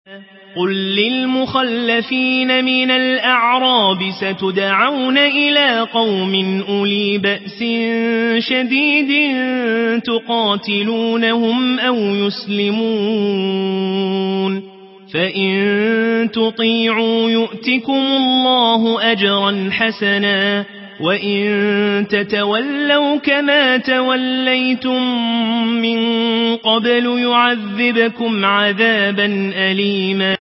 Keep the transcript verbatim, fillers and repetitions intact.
قل للمخلفين من الأعراب ستدعون إلى قوم أولي بأس شديد تقاتلونهم أو يسلمون فإن تطيعوا يؤتكم الله أجرا حسنا وإن تتولوا كما توليتم من قبل يعذبكم عذابا أليما